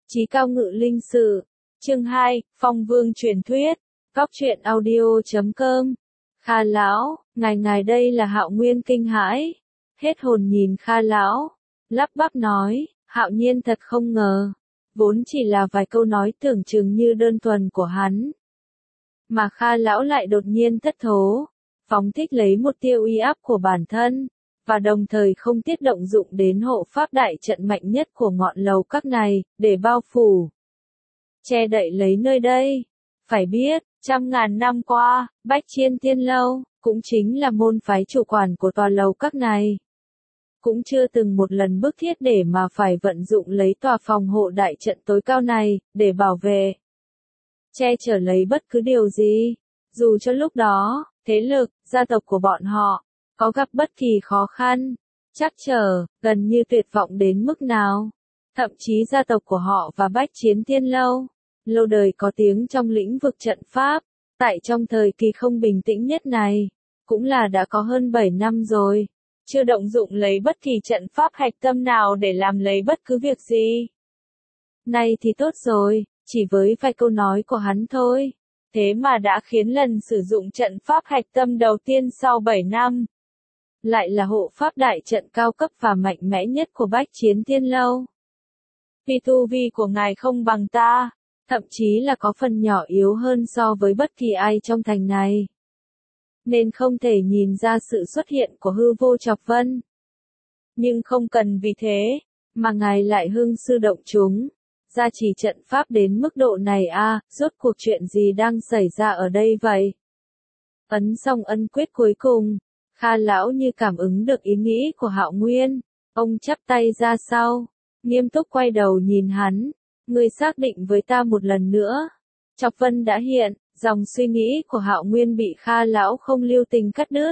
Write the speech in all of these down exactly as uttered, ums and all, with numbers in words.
Chí cao ngự linh sự. Chương hai, Phong Vương truyền thuyết. Cóc truyện audio chấm com. Kha lão, ngài ngài đây là Hạo Nguyên kinh hãi. Hết hồn nhìn Kha lão. Lắp bắp nói, Hạo Nhiên thật không ngờ. Vốn chỉ là vài câu nói tưởng chừng như đơn thuần của hắn. Mà Kha lão lại đột nhiên thất thố. Phóng thích lấy một tia uy áp của bản thân. Và đồng thời không tiết động dụng đến hộ pháp đại trận mạnh nhất của ngọn lầu các này, để bao phủ, che đậy lấy nơi đây. Phải biết, trăm ngàn năm qua, Bách Chiên Tiên Lâu, cũng chính là môn phái chủ quản của tòa lầu các này. Cũng chưa từng một lần bức thiết để mà phải vận dụng lấy tòa phòng hộ đại trận tối cao này, để bảo vệ, che chở lấy bất cứ điều gì. Dù cho lúc đó, thế lực, gia tộc của bọn họ, có gặp bất kỳ khó khăn, trắc trở, gần như tuyệt vọng đến mức nào. Thậm chí gia tộc của họ và Bách Chiến Tiên Lâu, lâu đời có tiếng trong lĩnh vực trận pháp, tại trong thời kỳ không bình tĩnh nhất này, cũng là đã có hơn bảy năm rồi, chưa động dụng lấy bất kỳ trận pháp hạch tâm nào để làm lấy bất cứ việc gì. Nay thì tốt rồi, chỉ với vài câu nói của hắn thôi, thế mà đã khiến lần sử dụng trận pháp hạch tâm đầu tiên sau bảy năm. Lại là hộ pháp đại trận cao cấp và mạnh mẽ nhất của Bách Chiến Tiên Lâu. Vì tu vi của ngài không bằng ta, thậm chí là có phần nhỏ yếu hơn so với bất kỳ ai trong thành này. Nên không thể nhìn ra sự xuất hiện của hư vô chọc vân. Nhưng không cần vì thế, mà ngài lại hưng sư động chúng, gia trì trận pháp đến mức độ này a à, rốt cuộc chuyện gì đang xảy ra ở đây vậy? Ấn xong ân quyết cuối cùng. Kha lão như cảm ứng được ý nghĩ của Hạo Nguyên, ông chắp tay ra sau, nghiêm túc quay đầu nhìn hắn, ngươi xác định với ta một lần nữa. Chọc vân đã hiện, dòng suy nghĩ của Hạo Nguyên bị Kha lão không lưu tình cắt đứt.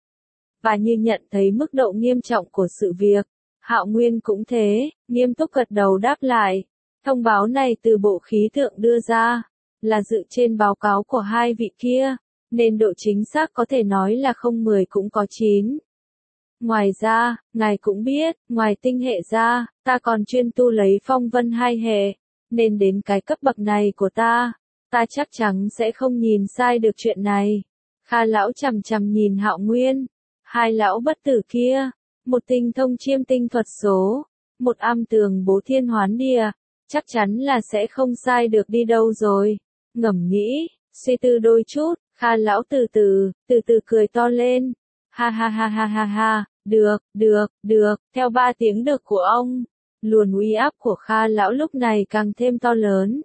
Và như nhận thấy mức độ nghiêm trọng của sự việc, Hạo Nguyên cũng thế, nghiêm túc gật đầu đáp lại. Thông báo này từ bộ khí tượng đưa ra, là dựa trên báo cáo của hai vị kia. Nên độ chính xác có thể nói là không mười cũng có chín. Ngoài ra, ngài cũng biết, ngoài tinh hệ ra, ta còn chuyên tu lấy phong vân hai hệ, nên đến cái cấp bậc này của ta, ta chắc chắn sẽ không nhìn sai được chuyện này. Kha lão chằm chằm nhìn Hạo Nguyên, hai lão bất tử kia, một tinh thông chiêm tinh thuật số, một am tường bố thiên hoán địa, chắc chắn là sẽ không sai được đi đâu rồi. Ngẫm nghĩ, suy tư đôi chút. Kha lão từ từ, từ từ cười to lên. Ha ha ha ha ha ha, được, được, được, theo ba tiếng được của ông. Luồn uy áp của Kha lão lúc này càng thêm to lớn.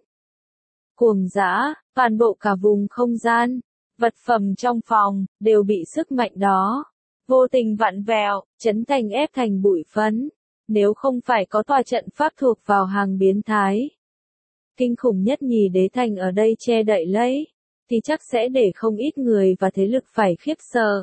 Cuồng dã, toàn bộ cả vùng không gian, vật phẩm trong phòng, đều bị sức mạnh đó vô tình vặn vẹo, chấn thành ép thành bụi phấn. Nếu không phải có tòa trận pháp thuộc vào hàng biến thái, kinh khủng nhất nhì đế thành ở đây che đậy lấy, thì chắc sẽ để không ít người và thế lực phải khiếp sợ.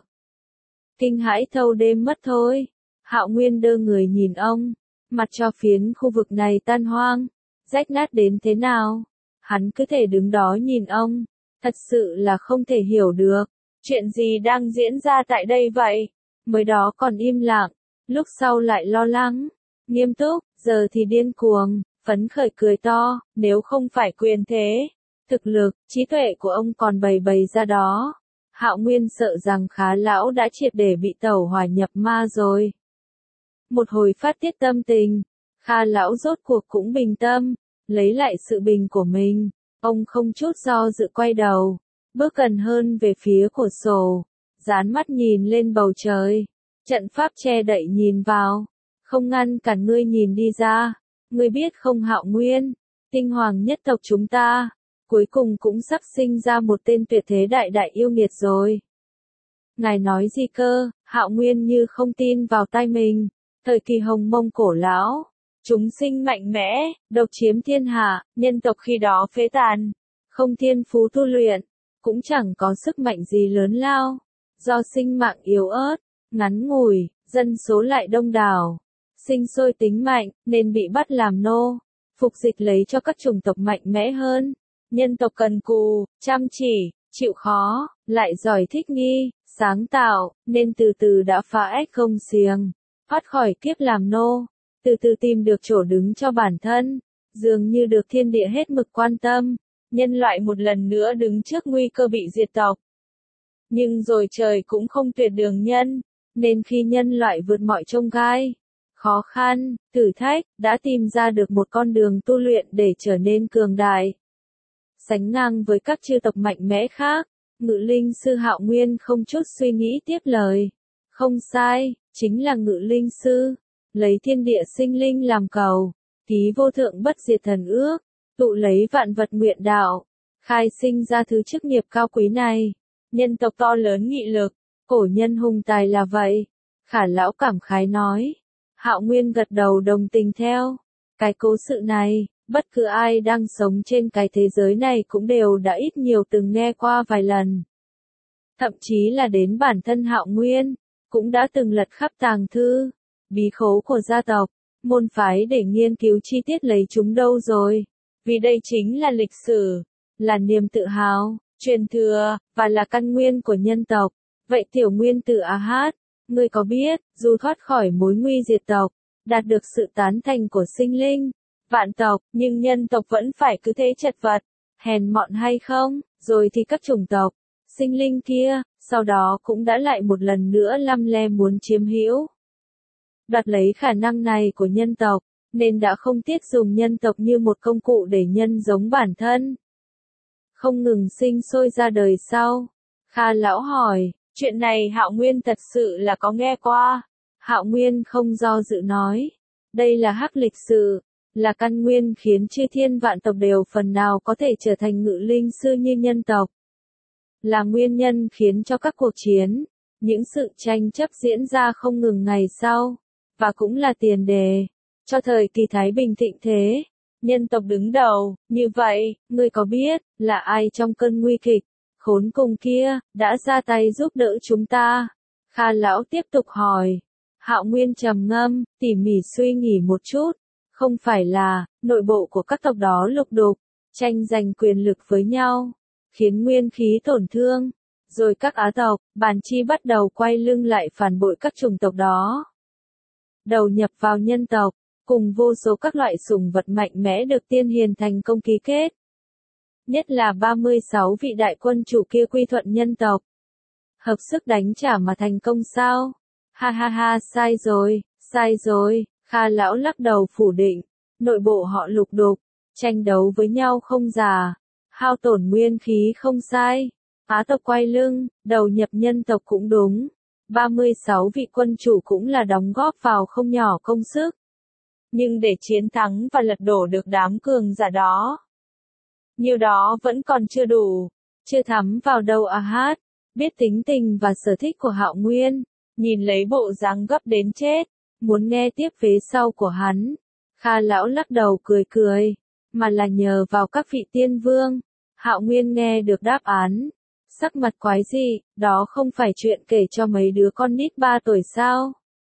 Kinh hãi thâu đêm mất thôi. Hạo Nguyên đơ người nhìn ông, mặt cho phiến khu vực này tan hoang, rách nát đến thế nào. Hắn cứ thể đứng đó nhìn ông, thật sự là không thể hiểu được, chuyện gì đang diễn ra tại đây vậy. Mới đó còn im lặng, lúc sau lại lo lắng, nghiêm túc, giờ thì điên cuồng, phấn khởi cười to, nếu không phải quyền thế, thực lực, trí tuệ của ông còn bày bày ra đó. Hạo Nguyên sợ rằng Kha lão đã triệt để bị tẩu hỏa nhập ma rồi. Một hồi phát tiết tâm tình, Kha lão rốt cuộc cũng bình tâm, lấy lại sự bình của mình. Ông không chút do dự quay đầu, bước gần hơn về phía cửa sổ, dán mắt nhìn lên bầu trời. Trận pháp che đậy nhìn vào, không ngăn cản ngươi nhìn đi ra. Ngươi biết không Hạo Nguyên, tinh hoàng nhất tộc chúng ta, cuối cùng cũng sắp sinh ra một tên tuyệt thế đại đại yêu nghiệt rồi. Ngài nói gì cơ? Hạo Nguyên như không tin vào tai mình. Thời kỳ Hồng Mông cổ lão, chúng sinh mạnh mẽ, độc chiếm thiên hạ, nhân tộc khi đó phế tàn, không thiên phú tu luyện, cũng chẳng có sức mạnh gì lớn lao. Do sinh mạng yếu ớt, ngắn ngủi, dân số lại đông đảo, sinh sôi tính mạnh, nên bị bắt làm nô, phục dịch lấy cho các chủng tộc mạnh mẽ hơn. Nhân tộc cần cù, chăm chỉ, chịu khó, lại giỏi thích nghi, sáng tạo, nên từ từ đã phá ách không xiềng, thoát khỏi kiếp làm nô, từ từ tìm được chỗ đứng cho bản thân, dường như được thiên địa hết mực quan tâm, nhân loại một lần nữa đứng trước nguy cơ bị diệt tộc. Nhưng rồi trời cũng không tuyệt đường nhân, nên khi nhân loại vượt mọi chông gai, khó khăn, thử thách, đã tìm ra được một con đường tu luyện để trở nên cường đại. Sánh ngang với các chư tộc mạnh mẽ khác, Ngự Linh Sư Hạo Nguyên không chút suy nghĩ tiếp lời. Không sai, chính là Ngự Linh Sư, lấy thiên địa sinh linh làm cầu, ký vô thượng bất diệt thần ước, tụ lấy vạn vật nguyện đạo, khai sinh ra thứ chức nghiệp cao quý này. Nhân tộc to lớn nghị lực, cổ nhân hùng tài là vậy. Khả lão cảm khái nói. Hạo Nguyên gật đầu đồng tình theo. Cái cố sự này, bất cứ ai đang sống trên cái thế giới này cũng đều đã ít nhiều từng nghe qua vài lần. Thậm chí là đến bản thân Hạo Nguyên, cũng đã từng lật khắp tàng thư, bí khố của gia tộc, môn phái để nghiên cứu chi tiết lấy chúng đâu rồi. Vì đây chính là lịch sử, là niềm tự hào, truyền thừa, và là căn nguyên của nhân tộc. Vậy tiểu nguyên tử A Hát, ngươi có biết, dù thoát khỏi mối nguy diệt tộc, đạt được sự tán thành của sinh linh, vạn tộc, nhưng nhân tộc vẫn phải cứ thế chật vật, hèn mọn hay không, rồi thì các chủng tộc, sinh linh kia, sau đó cũng đã lại một lần nữa lăm le muốn chiếm hữu, đoạt lấy khả năng này của nhân tộc, nên đã không tiếc dùng nhân tộc như một công cụ để nhân giống bản thân. Không ngừng sinh sôi ra đời sau. Kha lão hỏi, chuyện này Hạo Nguyên thật sự là có nghe qua. Hạo Nguyên không do dự nói, đây là hắc lịch sử, là căn nguyên khiến chư thiên vạn tộc đều phần nào có thể trở thành Ngự Linh Sư như nhân tộc. Là nguyên nhân khiến cho các cuộc chiến, những sự tranh chấp diễn ra không ngừng ngày sau, và cũng là tiền đề cho thời kỳ thái bình thịnh thế. Nhân tộc đứng đầu, như vậy, ngươi có biết, là ai trong cơn nguy kịch, khốn cùng kia, đã ra tay giúp đỡ chúng ta? Kha lão tiếp tục hỏi. Hạo Nguyên trầm ngâm, tỉ mỉ suy nghĩ một chút. Không phải là, nội bộ của các tộc đó lục đục, tranh giành quyền lực với nhau, khiến nguyên khí tổn thương. Rồi các Á tộc, Bàn Chi bắt đầu quay lưng lại phản bội các chủng tộc đó. Đầu nhập vào nhân tộc, cùng vô số các loại sủng vật mạnh mẽ được tiên hiền thành công ký kết. Nhất là ba mươi sáu vị đại quân chủ kia quy thuận nhân tộc. Hợp sức đánh trả mà thành công sao? Ha ha ha, sai rồi, sai rồi. Kha lão lắc đầu phủ định. Nội bộ họ lục đục, tranh đấu với nhau không già, hao tổn nguyên khí không sai. Á tộc quay lưng, đầu nhập nhân tộc cũng đúng. ba mươi sáu vị quân chủ cũng là đóng góp vào không nhỏ công sức. Nhưng để chiến thắng và lật đổ được đám cường giả đó, nhiều đó vẫn còn chưa đủ, chưa thấm vào đâu A Hát. Biết tính tình và sở thích của Hạo Nguyên, nhìn lấy bộ dáng gấp đến chết, muốn nghe tiếp vế sau của hắn. Kha lão lắc đầu cười cười, mà là nhờ vào các vị tiên vương. Hạo Nguyên nghe được đáp án, sắc mặt quái dị, đó không phải chuyện kể cho mấy đứa con nít ba tuổi sao?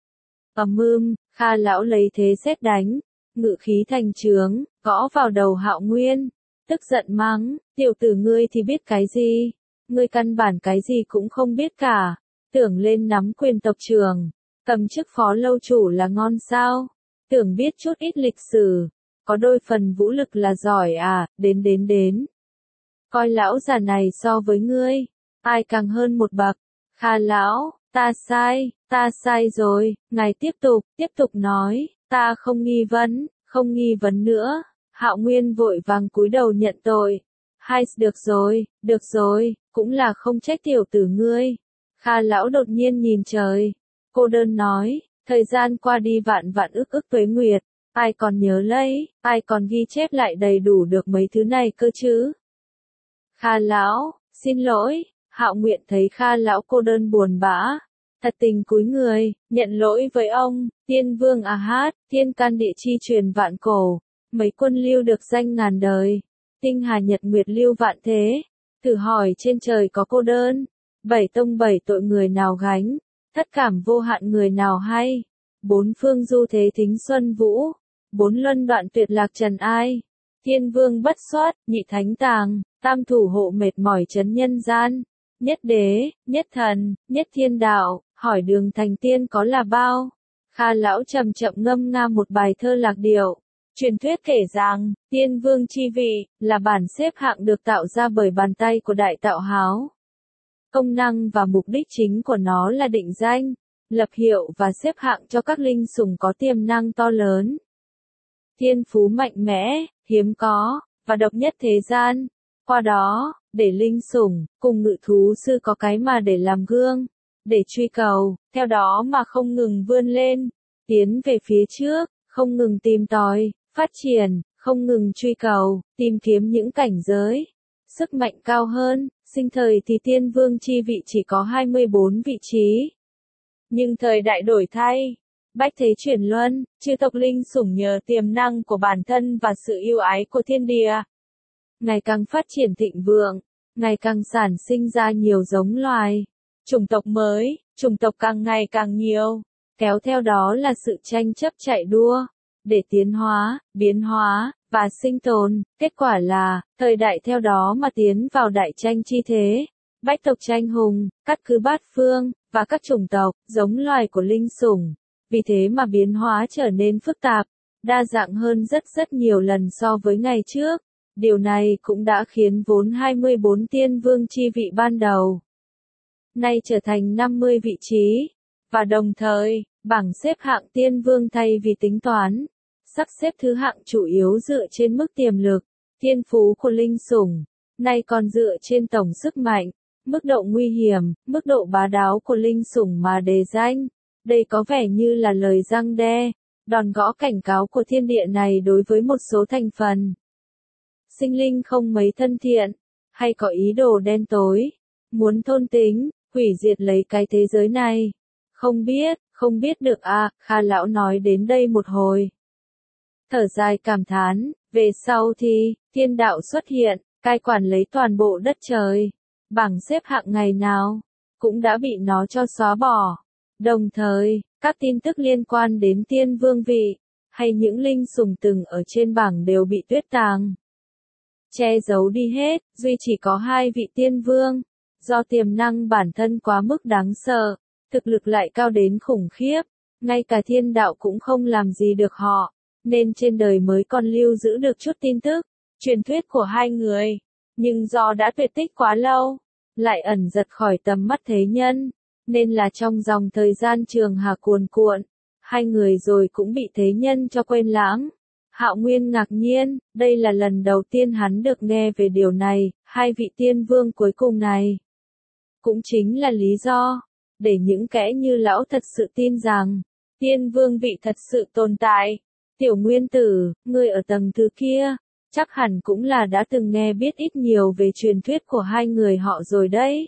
Ầm ưm, Kha lão lấy thế sét đánh, ngự khí thành trướng, gõ vào đầu Hạo Nguyên, tức giận mắng, tiểu tử ngươi thì biết cái gì? Ngươi căn bản cái gì cũng không biết cả, tưởng lên nắm quyền tộc trưởng, cầm chức phó lâu chủ là ngon sao? Tưởng biết chút ít lịch sử, có đôi phần vũ lực là giỏi à, đến đến đến. Coi lão già này so với ngươi, ai càng hơn một bậc? Kha lão, ta sai, ta sai rồi, ngài tiếp tục, tiếp tục nói, ta không nghi vấn, không nghi vấn nữa. Hạo Nguyên vội vàng cúi đầu nhận tội. Hai, được rồi, được rồi, cũng là không trách tiểu tử ngươi. Kha lão đột nhiên nhìn trời, cô đơn nói, thời gian qua đi vạn vạn ức ức tuế nguyệt, ai còn nhớ lấy, ai còn ghi chép lại đầy đủ được mấy thứ này cơ chứ? Kha lão, xin lỗi. Hạo Nguyện thấy Kha lão cô đơn buồn bã, thật tình cúi người, nhận lỗi với ông. Tiên vương A Hát, thiên can địa chi truyền vạn cổ, mấy quân lưu được danh ngàn đời, tinh hà nhật nguyệt lưu vạn thế. Thử hỏi trên trời có cô đơn, bảy tông bảy tội người nào gánh, thất cảm vô hạn người nào hay, bốn phương du thế thính xuân vũ, bốn luân đoạn tuyệt lạc trần ai. Thiên vương bất soát, nhị thánh tàng, tam thủ hộ mệt mỏi chấn nhân gian, nhất đế, nhất thần, nhất thiên đạo, hỏi đường thành tiên có là bao? Kha lão chậm chậm ngâm nga một bài thơ lạc điệu, Truyền thuyết kể rằng, tiên vương chi vị, là bảng xếp hạng được tạo ra bởi bàn tay của đại tạo háo. Công năng và mục đích chính của nó là định danh, lập hiệu và xếp hạng cho các linh sủng có tiềm năng to lớn. Thiên phú mạnh mẽ, hiếm có, và độc nhất thế gian. Qua đó, để linh sủng, cùng ngự thú sư có cái mà để làm gương, để truy cầu, theo đó mà không ngừng vươn lên, tiến về phía trước, không ngừng tìm tòi, phát triển, không ngừng truy cầu, tìm kiếm những cảnh giới, sức mạnh cao hơn. Sinh thời thì tiên vương chi vị chỉ có hai mươi bốn vị trí. Nhưng thời đại đổi thay, bách thế chuyển luân, chư tộc linh sủng nhờ tiềm năng của bản thân và sự yêu ái của thiên địa, ngày càng phát triển thịnh vượng, ngày càng sản sinh ra nhiều giống loài, chủng tộc mới, chủng tộc càng ngày càng nhiều, kéo theo đó là sự tranh chấp chạy đua, để tiến hóa, biến hóa, và sinh tồn. Kết quả là, thời đại theo đó mà tiến vào đại tranh chi thế, bách tộc tranh hùng, cắt cứ bát phương, và các chủng tộc, giống loài của linh sủng. Vì thế mà biến hóa trở nên phức tạp, đa dạng hơn rất rất nhiều lần so với ngày trước. Điều này cũng đã khiến vốn hai mươi bốn tiên vương chi vị ban đầu nay trở thành năm mươi vị trí, và đồng thời, bảng xếp hạng tiên vương thay vì tính toán, sắp xếp thứ hạng chủ yếu dựa trên mức tiềm lực, thiên phú của linh sủng, nay còn dựa trên tổng sức mạnh, mức độ nguy hiểm, mức độ bá đạo của linh sủng mà đề danh. Đây có vẻ như là lời răn đe, đòn gõ cảnh cáo của thiên địa này đối với một số thành phần sinh linh không mấy thân thiện, hay có ý đồ đen tối, muốn thôn tính, hủy diệt lấy cái thế giới này. Không biết, không biết được à, Kha lão nói đến đây một hồi. Thở dài cảm thán, về sau thì, thiên đạo xuất hiện, cai quản lấy toàn bộ đất trời. Bảng xếp hạng ngày nào, cũng đã bị nó cho xóa bỏ. Đồng thời, các tin tức liên quan đến tiên vương vị, hay những linh sủng từng ở trên bảng đều bị tuyết tàng, che giấu đi hết, duy chỉ có hai vị tiên vương, do tiềm năng bản thân quá mức đáng sợ, thực lực lại cao đến khủng khiếp, ngay cả thiên đạo cũng không làm gì được họ, nên trên đời mới còn lưu giữ được chút tin tức, truyền thuyết của hai người, nhưng do đã tuyệt tích quá lâu, lại ẩn giật khỏi tầm mắt thế nhân, nên là trong dòng thời gian trường hà cuồn cuộn, hai người rồi cũng bị thế nhân cho quên lãng. Hạo Nguyên ngạc nhiên, đây là lần đầu tiên hắn được nghe về điều này, hai vị tiên vương cuối cùng này. Cũng chính là lý do, để những kẻ như lão thật sự tin rằng, tiên vương vị thật sự tồn tại. Tiểu Nguyên Tử, người ở tầng thứ kia, chắc hẳn cũng là đã từng nghe biết ít nhiều về truyền thuyết của hai người họ rồi đấy.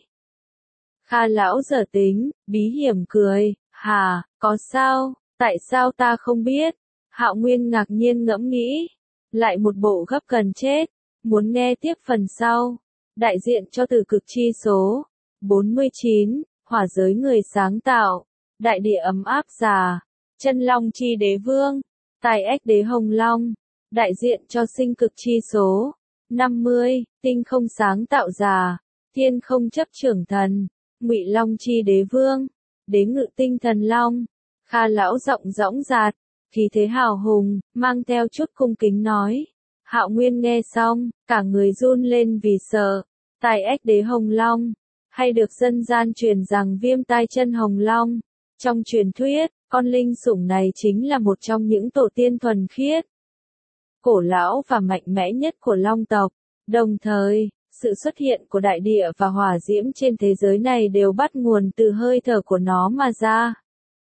Kha lão giở tính, bí hiểm cười, hà, có sao, tại sao ta không biết? Hạo Nguyên ngạc nhiên ngẫm nghĩ, lại một bộ gấp cần chết, muốn nghe tiếp phần sau. Đại diện cho từ cực chi số bốn mươi chín, hỏa giới người sáng tạo, đại địa ấm áp già, chân long chi đế vương, tài ếch đế hồng long, đại diện cho sinh cực chi số năm mươi, tinh không sáng tạo già, thiên không chấp trưởng thần, ngụy long chi đế vương, đế ngự tinh thần long. Kha lão giọng dõng dạc, khí thế hào hùng, mang theo chút cung kính nói. Hạo Nguyên nghe xong, cả người run lên vì sợ. Tài ếch đế hồng long, hay được dân gian truyền rằng viêm tai chân hồng long. Trong truyền thuyết, con linh sủng này chính là một trong những tổ tiên thuần khiết, cổ lão và mạnh mẽ nhất của long tộc. Đồng thời, sự xuất hiện của đại địa và hỏa diễm trên thế giới này đều bắt nguồn từ hơi thở của nó mà ra.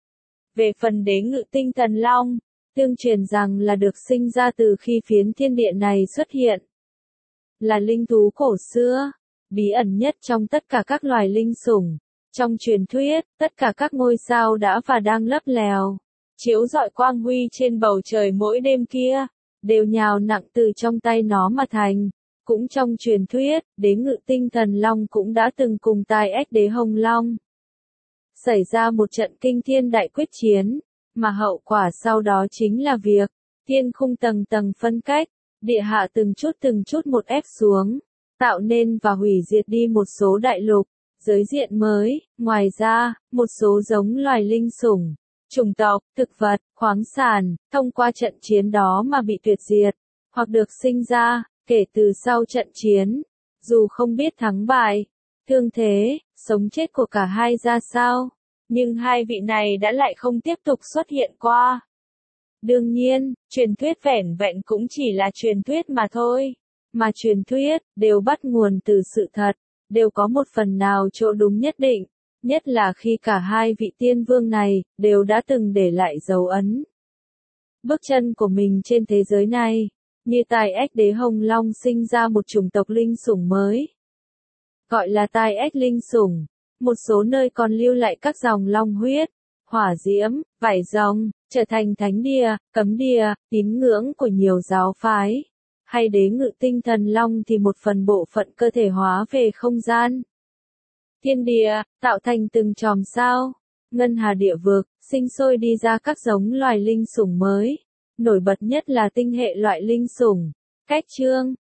Về phần đế ngự tinh thần long, tương truyền rằng là được sinh ra từ khi phiến thiên địa này xuất hiện. Là linh thú cổ xưa, bí ẩn nhất trong tất cả các loài linh sủng. Trong truyền thuyết, tất cả các ngôi sao đã và đang lấp lèo, chiếu rọi quang huy trên bầu trời mỗi đêm kia, đều nhào nặng từ trong tay nó mà thành. Cũng trong truyền thuyết, đế ngự tinh thần long cũng đã từng cùng tài ếch đế hồng long xảy ra một trận kinh thiên đại quyết chiến, mà hậu quả sau đó chính là việc thiên khung tầng tầng phân cách, địa hạ từng chút từng chút một ép xuống, tạo nên và hủy diệt đi một số đại lục, giới diện mới. Ngoài ra, một số giống loài linh sủng, chủng tộc, thực vật, khoáng sản, thông qua trận chiến đó mà bị tuyệt diệt, hoặc được sinh ra, kể từ sau trận chiến, dù không biết thắng bại, thương thế, sống chết của cả hai ra sao, nhưng hai vị này đã lại không tiếp tục xuất hiện qua. Đương nhiên, truyền thuyết vẻn vẹn cũng chỉ là truyền thuyết mà thôi, mà truyền thuyết đều bắt nguồn từ sự thật, đều có một phần nào chỗ đúng nhất định, nhất là khi cả hai vị tiên vương này đều đã từng để lại dấu ấn bước chân của mình trên thế giới này, như tai ách đế hồng long sinh ra một chủng tộc linh sủng mới, gọi là tai ách linh sủng. Một số nơi còn lưu lại các dòng long huyết, hỏa diễm, vảy rồng, trở thành thánh địa, cấm địa, tín ngưỡng của nhiều giáo phái. Hay đế ngự tinh thần long thì một phần bộ phận cơ thể hóa về không gian. Thiên địa, tạo thành từng chòm sao. Ngân hà địa vực, sinh sôi đi ra các giống loài linh sủng mới. Nổi bật nhất là tinh hệ loại linh sủng. Cách chương,